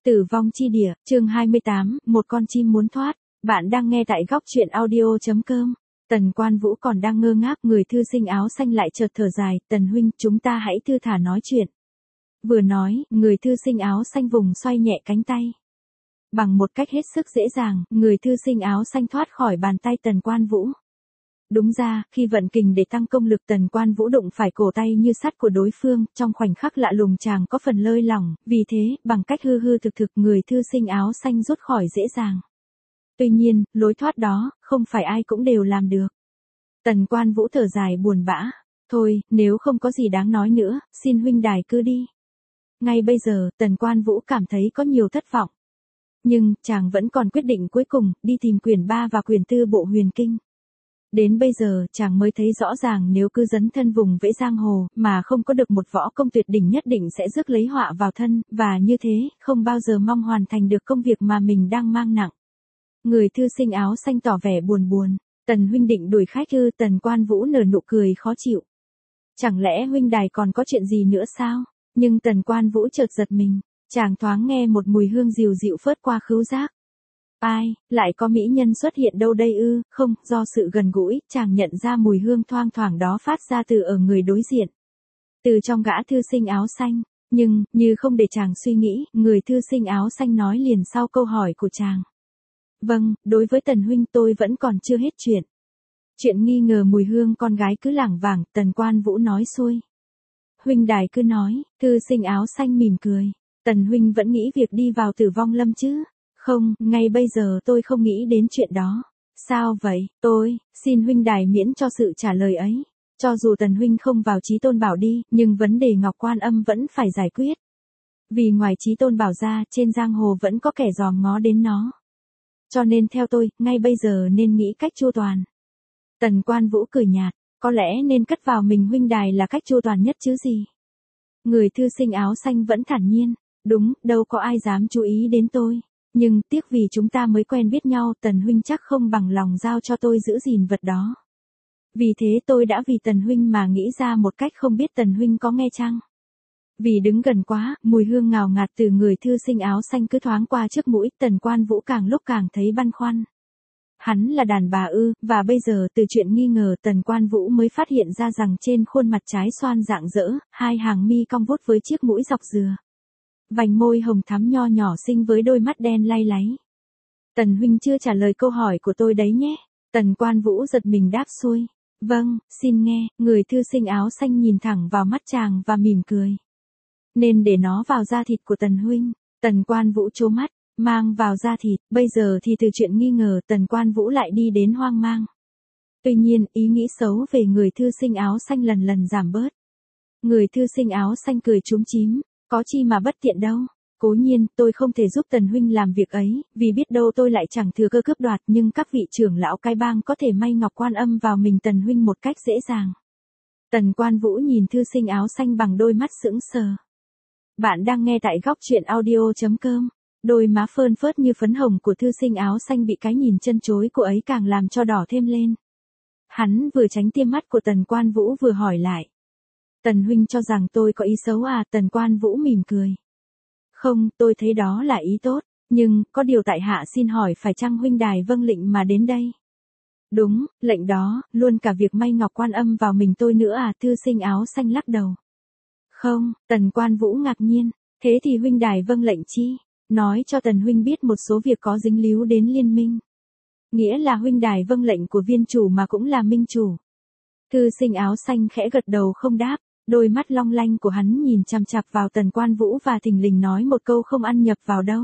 Tử vong chi địa, chương 28, một con chim muốn thoát. Bạn đang nghe tại góc truyện audio.com. Tần Quan Vũ còn đang ngơ ngác, người thư sinh áo xanh lại chợt thở dài, Tần huynh, chúng ta hãy thư thả nói chuyện. Vừa nói, người thư sinh áo xanh vùng xoay nhẹ cánh tay. Bằng một cách hết sức dễ dàng, người thư sinh áo xanh thoát khỏi bàn tay Tần Quan Vũ. Đúng ra, khi vận kình để tăng công lực, Tần Quan Vũ đụng phải cổ tay như sắt của đối phương, trong khoảnh khắc lạ lùng chàng có phần lơi lỏng, vì thế, bằng cách hư hư thực thực, người thư sinh áo xanh rút khỏi dễ dàng. Tuy nhiên, lối thoát đó, không phải ai cũng đều làm được. Tần Quan Vũ thở dài buồn bã. Thôi, nếu không có gì đáng nói nữa, xin huynh đài cứ đi. Ngay bây giờ, Tần Quan Vũ cảm thấy có nhiều thất vọng. Nhưng, chàng vẫn còn quyết định cuối cùng, đi tìm quyển 3 và quyển 4 bộ huyền kinh. Đến bây giờ, chàng mới thấy rõ ràng nếu cứ dấn thân vùng vẫy giang hồ, mà không có được một võ công tuyệt đỉnh nhất định sẽ rước lấy họa vào thân, và như thế, không bao giờ mong hoàn thành được công việc mà mình đang mang nặng. Người thư sinh áo xanh tỏ vẻ buồn buồn. Tần huynh định đuổi khách ư? Tần Quan Vũ nở nụ cười khó chịu. Chẳng lẽ huynh đài còn có chuyện gì nữa sao? Nhưng Tần Quan Vũ chợt giật mình, chàng thoáng nghe một mùi hương dịu dịu phớt qua khứu giác. Ai, lại có mỹ nhân xuất hiện đâu đây ư? Không, do sự gần gũi, chàng nhận ra mùi hương thoang thoảng đó phát ra từ ở người đối diện. Từ trong gã thư sinh áo xanh, nhưng, như không để chàng suy nghĩ, người thư sinh áo xanh nói liền sau câu hỏi của chàng. Vâng, đối với Tần huynh tôi vẫn còn chưa hết chuyện. Chuyện nghi ngờ mùi hương con gái cứ lảng vảng, Tần Quan Vũ nói xuôi. Huynh đài cứ nói, thư sinh áo xanh mỉm cười. Tần huynh vẫn nghĩ việc đi vào Tử Vong Lâm chứ? Không, ngay bây giờ tôi không nghĩ đến chuyện đó. Sao vậy? Tôi, xin huynh đài miễn cho sự trả lời ấy. Cho dù Tần huynh không vào Chí Tôn Bảo đi, nhưng vấn đề Ngọc Quan Âm vẫn phải giải quyết. Vì ngoài Chí Tôn Bảo ra, trên giang hồ vẫn có kẻ dòm ngó đến nó. Cho nên theo tôi, ngay bây giờ nên nghĩ cách chu toàn. Tần Quan Vũ cười nhạt, có lẽ nên cất vào mình huynh đài là cách chu toàn nhất chứ gì. Người thư sinh áo xanh vẫn thản nhiên, đúng, đâu có ai dám chú ý đến tôi. Nhưng, tiếc vì chúng ta mới quen biết nhau, Tần huynh chắc không bằng lòng giao cho tôi giữ gìn vật đó. Vì thế tôi đã vì Tần huynh mà nghĩ ra một cách, không biết Tần huynh có nghe chăng? Vì đứng gần quá, mùi hương ngào ngạt từ người thư sinh áo xanh cứ thoáng qua trước mũi, Tần Quan Vũ càng lúc càng thấy băn khoăn. Hắn là đàn bà ư? Và bây giờ từ chuyện nghi ngờ, Tần Quan Vũ mới phát hiện ra rằng trên khuôn mặt trái xoan rạng rỡ, hai hàng mi cong vút với chiếc mũi dọc dừa. Vành môi hồng thắm nho nhỏ xinh với đôi mắt đen lay láy. Tần huynh chưa trả lời câu hỏi của tôi đấy nhé. Tần Quan Vũ giật mình đáp xuôi. Vâng, xin nghe. Người thư sinh áo xanh nhìn thẳng vào mắt chàng và mỉm cười. Nên để nó vào da thịt của Tần huynh. Tần Quan Vũ trố mắt, mang vào da thịt. Bây giờ thì từ chuyện nghi ngờ, Tần Quan Vũ lại đi đến hoang mang. Tuy nhiên, ý nghĩ xấu về người thư sinh áo xanh lần lần giảm bớt. Người thư sinh áo xanh cười chúm chím. Có chi mà bất tiện đâu. Cố nhiên, tôi không thể giúp Tần huynh làm việc ấy, vì biết đâu tôi lại chẳng thừa cơ cướp đoạt, nhưng các vị trưởng lão cai bang có thể may Ngọc Quan Âm vào mình Tần huynh một cách dễ dàng. Tần Quan Vũ nhìn thư sinh áo xanh bằng đôi mắt sững sờ. Bạn đang nghe tại góc truyện audio.com. Đôi má phơn phớt như phấn hồng của thư sinh áo xanh bị cái nhìn chân chối của ấy càng làm cho đỏ thêm lên. Hắn vừa tránh tia mắt của Tần Quan Vũ vừa hỏi lại. Tần huynh cho rằng tôi có ý xấu à? Tần Quan Vũ mỉm cười. Không, tôi thấy đó là ý tốt, nhưng, có điều tại hạ xin hỏi phải chăng huynh đài vâng lệnh mà đến đây? Đúng, lệnh đó, luôn cả việc may Ngọc Quan Âm vào mình tôi nữa à? Thư sinh áo xanh lắc đầu. Không, Tần Quan Vũ ngạc nhiên, thế thì huynh đài vâng lệnh chi? Nói cho Tần huynh biết một số việc có dính líu đến liên minh. Nghĩa là huynh đài vâng lệnh của viên chủ mà cũng là minh chủ. Thư sinh áo xanh khẽ gật đầu không đáp. Đôi mắt long lanh của hắn nhìn chằm chằm vào Tần Quan Vũ và thình lình nói một câu không ăn nhập vào đâu.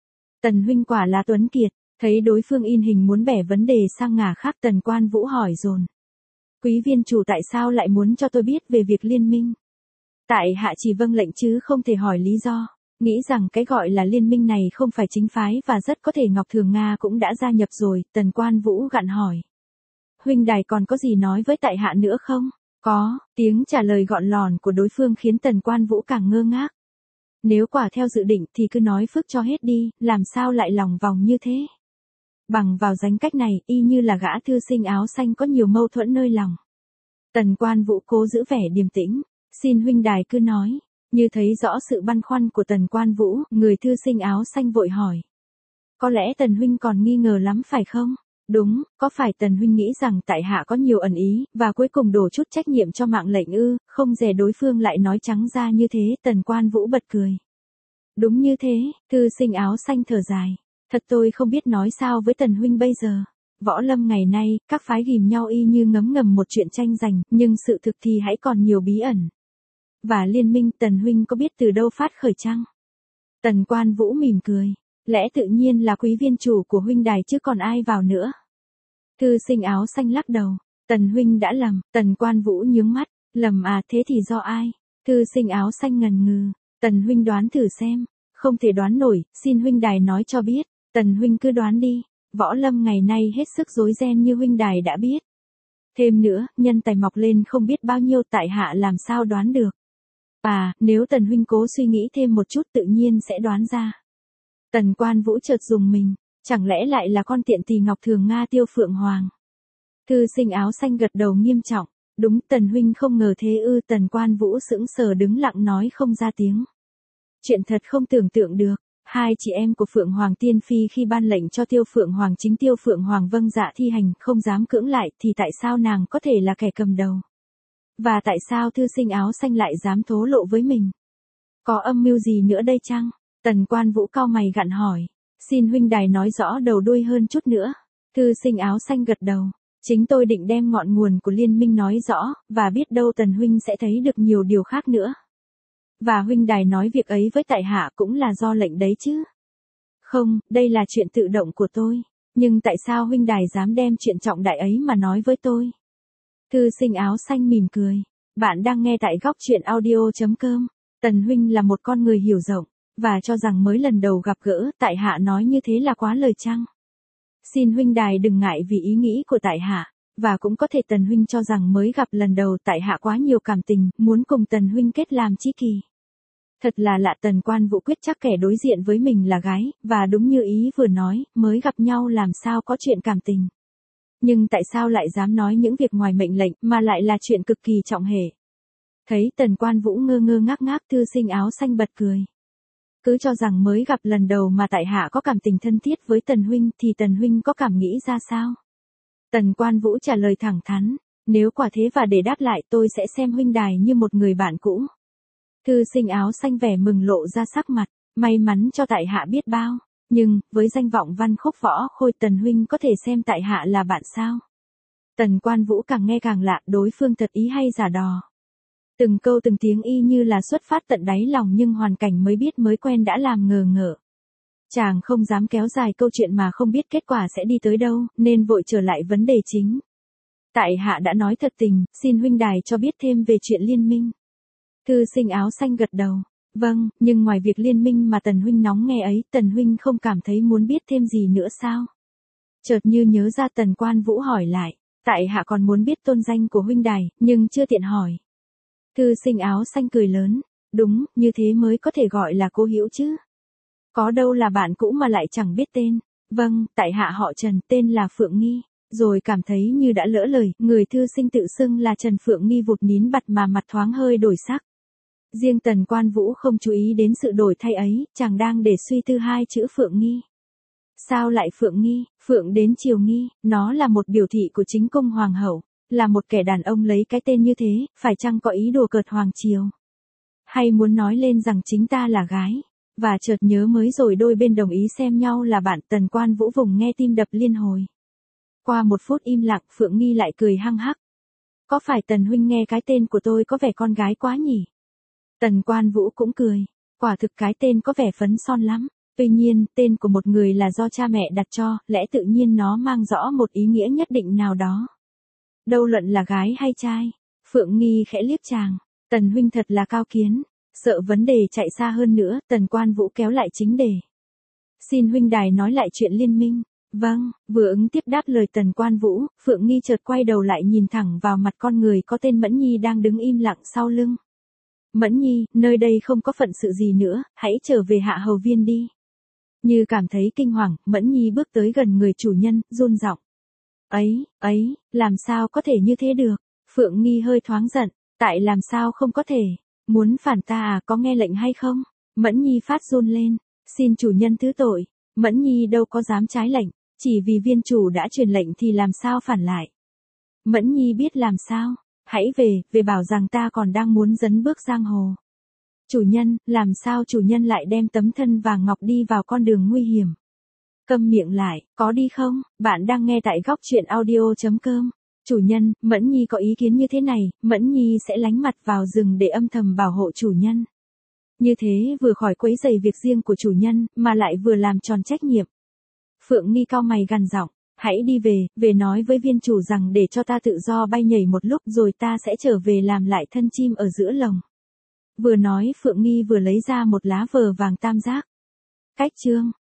Tần huynh quả là tuấn kiệt. Thấy đối phương in hình muốn bẻ vấn đề sang ngả khác, Tần Quan Vũ hỏi dồn. Quý viên chủ tại sao lại muốn cho tôi biết về việc liên minh? Tại hạ chỉ vâng lệnh chứ không thể hỏi lý do. Nghĩ rằng cái gọi là liên minh này không phải chính phái và rất có thể Ngọc Thường Nga cũng đã gia nhập rồi. Tần Quan Vũ gặn hỏi. Huynh đài còn có gì nói với tại hạ nữa không? Có, tiếng trả lời gọn lòn của đối phương khiến Tần Quan Vũ càng ngơ ngác. Nếu quả theo dự định thì cứ nói phức cho hết đi, làm sao lại lòng vòng như thế? Bằng vào danh cách này, y như là gã thư sinh áo xanh có nhiều mâu thuẫn nơi lòng. Tần Quan Vũ cố giữ vẻ điềm tĩnh, xin huynh đài cứ nói. Như thấy rõ sự băn khoăn của Tần Quan Vũ, người thư sinh áo xanh vội hỏi. Có lẽ Tần huynh còn nghi ngờ lắm phải không? Đúng, có phải Tần huynh nghĩ rằng tại hạ có nhiều ẩn ý, và cuối cùng đổ chút trách nhiệm cho mạng lệnh ư, không dè đối phương lại nói trắng ra như thế, Tần Quan Vũ bật cười. Đúng như thế, thư sinh áo xanh thở dài. Thật tôi không biết nói sao với Tần huynh bây giờ. Võ lâm ngày nay, các phái ghìm nhau y như ngấm ngầm một chuyện tranh giành, nhưng sự thực thì hãy còn nhiều bí ẩn. Và liên minh Tần huynh có biết từ đâu phát khởi chăng? Tần Quan Vũ mỉm cười. Lẽ tự nhiên là quý viên chủ của huynh đài chứ còn ai vào nữa. Thư sinh áo xanh lắc đầu. Tần huynh đã lầm. Tần Quan Vũ nhướng mắt. Lầm à, thế thì do ai? Thư sinh áo xanh ngần ngừ. Tần huynh đoán thử xem. Không thể đoán nổi, xin huynh đài nói cho biết. Tần huynh cứ đoán đi. Võ lâm ngày nay hết sức rối ren như huynh đài đã biết. Thêm nữa, nhân tài mọc lên không biết bao nhiêu, tại hạ làm sao đoán được. À, nếu Tần huynh cố suy nghĩ thêm một chút tự nhiên sẽ đoán ra. Tần Quan Vũ chợt rùng mình, chẳng lẽ lại là con tiện tỳ Ngọc Thường Nga Tiêu Phượng Hoàng. Thư sinh áo xanh gật đầu nghiêm trọng. Đúng, Tần huynh không ngờ thế ư? Tần Quan Vũ sững sờ đứng lặng nói không ra tiếng. Chuyện thật không tưởng tượng được. Hai chị em của Phượng Hoàng Tiên Phi khi ban lệnh cho Tiêu Phượng Hoàng chính Tiêu Phượng Hoàng vâng dạ thi hành, không dám cưỡng lại, thì tại sao nàng có thể là kẻ cầm đầu? Và tại sao thư sinh áo xanh lại dám thố lộ với mình? Có âm mưu gì nữa đây chăng? Tần Quan Vũ cau mày gặn hỏi. Xin huynh đài nói rõ đầu đuôi hơn chút nữa. Thư sinh áo xanh gật đầu. Chính tôi định đem ngọn nguồn của liên minh nói rõ, và biết đâu Tần huynh sẽ thấy được nhiều điều khác nữa. Và huynh đài nói việc ấy với tại hạ cũng là do lệnh đấy chứ? Không, đây là chuyện tự động của tôi. Nhưng tại sao huynh đài dám đem chuyện trọng đại ấy mà nói với tôi? Thư sinh áo xanh mỉm cười. Bạn đang nghe tại góc truyện audio.com. Tần huynh là một con người hiểu rộng, và cho rằng mới lần đầu gặp gỡ, tại hạ nói như thế là quá lời chăng? Xin huynh đài đừng ngại vì ý nghĩ của tại hạ, và cũng có thể Tần huynh cho rằng mới gặp lần đầu tại hạ quá nhiều cảm tình, muốn cùng Tần huynh kết làm tri kỷ. Thật là lạ, Tần Quan Vũ quyết chắc kẻ đối diện với mình là gái, và đúng như ý vừa nói, mới gặp nhau làm sao có chuyện cảm tình. Nhưng tại sao lại dám nói những việc ngoài mệnh lệnh, mà lại là chuyện cực kỳ trọng hệ? Thấy Tần Quan Vũ ngơ ngơ ngác ngác, thư sinh áo xanh bật cười. Cứ cho rằng mới gặp lần đầu mà tại hạ có cảm tình thân thiết với Tần huynh, thì Tần huynh có cảm nghĩ ra sao? Tần Quan Vũ trả lời thẳng thắn. Nếu quả thế và để đáp lại, tôi sẽ xem huynh đài như một người bạn cũ. Thư sinh áo xanh vẻ mừng lộ ra sắc mặt. May mắn cho tại hạ biết bao. Nhưng, với danh vọng văn khúc võ khôi, Tần huynh có thể xem tại hạ là bạn sao? Tần Quan Vũ càng nghe càng lạ, đối phương thật ý hay giả đò. Từng câu từng tiếng y như là xuất phát tận đáy lòng, nhưng hoàn cảnh mới biết mới quen đã làm ngờ ngợ. Chàng không dám kéo dài câu chuyện mà không biết kết quả sẽ đi tới đâu, nên vội trở lại vấn đề chính. Tại hạ đã nói thật tình, xin huynh đài cho biết thêm về chuyện liên minh. Thư sinh áo xanh gật đầu. Vâng, nhưng ngoài việc liên minh mà Tần huynh nóng nghe ấy, Tần huynh không cảm thấy muốn biết thêm gì nữa sao? Chợt như nhớ ra, Tần Quan Vũ hỏi lại. Tại hạ còn muốn biết tôn danh của huynh đài, nhưng chưa tiện hỏi. Thư sinh áo xanh cười lớn. Đúng, như thế mới có thể gọi là cố hữu chứ. Có đâu là bạn cũ mà lại chẳng biết tên. Vâng, tại hạ họ Trần, tên là Phượng Nghi. Rồi cảm thấy như đã lỡ lời, người thư sinh tự xưng là Trần Phượng Nghi vụt nín bặt mà mặt thoáng hơi đổi sắc. Riêng Tần Quan Vũ không chú ý đến sự đổi thay ấy, chàng đang để suy tư hai chữ Phượng Nghi. Sao lại Phượng Nghi? Phượng đến Triều Nghi, nó là một biểu thị của chính cung hoàng hậu, là một kẻ đàn ông lấy cái tên như thế, phải chăng có ý đùa cợt hoàng triều? Hay muốn nói lên rằng chính ta là gái? Và chợt nhớ mới rồi đôi bên đồng ý xem nhau là bạn. Tần Quan Vũ vùng nghe tim đập liên hồi. Qua một phút im lặng, Phượng Nghi lại cười hăng hắc. Có phải Tần huynh nghe cái tên của tôi có vẻ con gái quá nhỉ? Tần Quan Vũ cũng cười. Quả thực cái tên có vẻ phấn son lắm. Tuy nhiên, tên của một người là do cha mẹ đặt cho, lẽ tự nhiên nó mang rõ một ý nghĩa nhất định nào đó. Đâu luận là gái hay trai. Phượng Nghi khẽ liếc chàng. Tần huynh thật là cao kiến. Sợ vấn đề chạy xa hơn nữa, Tần Quan Vũ kéo lại chính đề. Xin huynh đài nói lại chuyện liên minh. Vâng, vừa ứng tiếp đáp lời Tần Quan Vũ, Phượng Nghi chợt quay đầu lại nhìn thẳng vào mặt con người có tên Mẫn Nhi đang đứng im lặng sau lưng. Mẫn Nhi, nơi đây không có phận sự gì nữa, hãy trở về Hạ Hầu Viên đi. Như cảm thấy kinh hoàng, Mẫn Nhi bước tới gần người chủ nhân, run giọng. Ấy, làm sao có thể như thế được? Phượng Nghi hơi thoáng giận. Tại làm sao không có thể? Muốn phản ta à, có nghe lệnh hay không? Mẫn Nhi phát run lên, xin chủ nhân thứ tội, Mẫn Nhi đâu có dám trái lệnh, chỉ vì viên chủ đã truyền lệnh thì làm sao phản lại. Mẫn Nhi biết làm sao, hãy về bảo rằng ta còn đang muốn dấn bước giang hồ. Chủ nhân, làm sao chủ nhân lại đem tấm thân vàng ngọc đi vào con đường nguy hiểm? Câm miệng lại, có đi không? Bạn đang nghe tại góc truyện audio.com. Chủ nhân, Mẫn Nhi có ý kiến như thế này, Mẫn Nhi sẽ lánh mặt vào rừng để âm thầm bảo hộ chủ nhân. Như thế vừa khỏi quấy rầy việc riêng của chủ nhân, mà lại vừa làm tròn trách nhiệm. Phượng Nghi cau mày gằn giọng, hãy đi về nói với viên chủ rằng để cho ta tự do bay nhảy một lúc rồi ta sẽ trở về làm lại thân chim ở giữa lồng. Vừa nói Phượng Nghi vừa lấy ra một lá vờ vàng tam giác. Cách chương